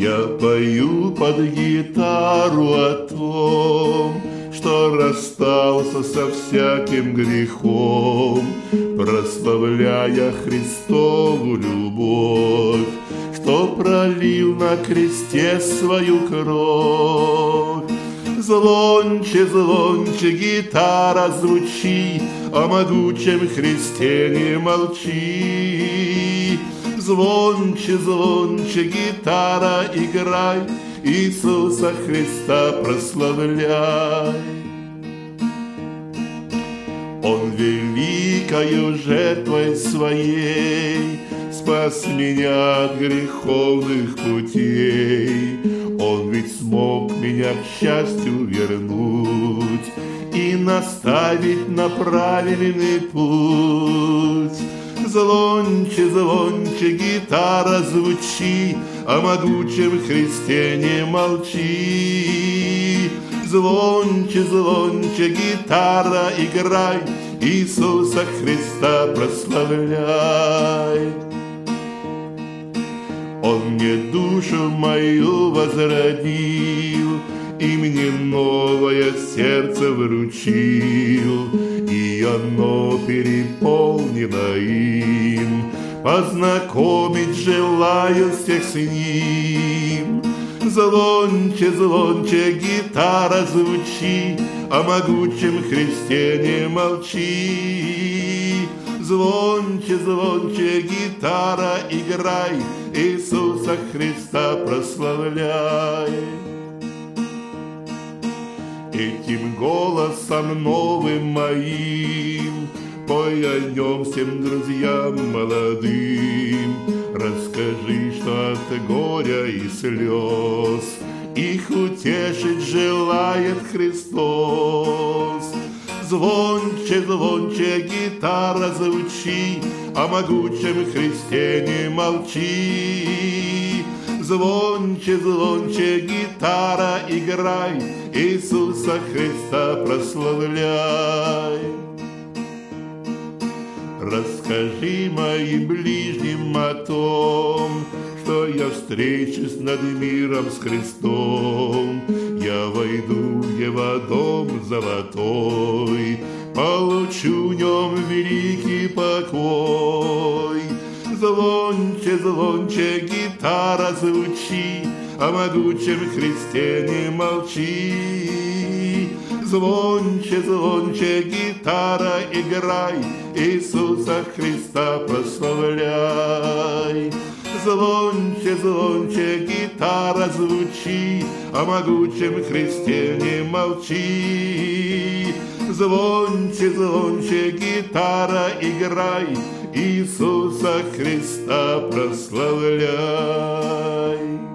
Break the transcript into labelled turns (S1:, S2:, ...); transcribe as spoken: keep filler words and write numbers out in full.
S1: Я пою под гитару о том, что расстался со всяким грехом, прославляя Христову любовь, что пролил на кресте свою кровь. Звонче, звонче гитара звучи, о могучем Христе не молчи. Звонче, звонче гитара играй, Иисуса Христа прославляй. Он великою жертвой своей спас меня от греховных путей. Он ведь смог меня к счастью вернуть и наставить на правильный путь. Звонче, звонче гитара звучи, о могучем Христе не молчи. Звонче, звонче гитара играй, Иисуса Христа прославляй. Он мне душу мою возродил и мне новое сердце вручил, и оно переполнено им. Познакомить желаю всех с ним. Звонче, звонче гитара звучи, о могучем Христе не молчи. Звонче, звонче гитара играй, Иисуса Христа прославляй. Этим голосом новым моим пой о нем всем друзьям молодым. Расскажи, что от горя и слез их утешить желает Христос. Звонче, звонче гитара звучи, о могучем Христе не молчи. Звонче, звонче гитара играй, Иисуса Христа прославляй. Расскажи моим ближним о том, что я встречусь над миром с Христом. Я войду в Его дом золотой, получу в нем великий покой. Звонче, звонче гитара звучи, о могучем Христе не молчи. Звонче, звонче гитара играй, Иисуса Христа прославляй. Звонче, звонче гитара звучи, о могучем Христе не молчи. Звонче, звонче гитара играй, Иисуса Христа прославляй.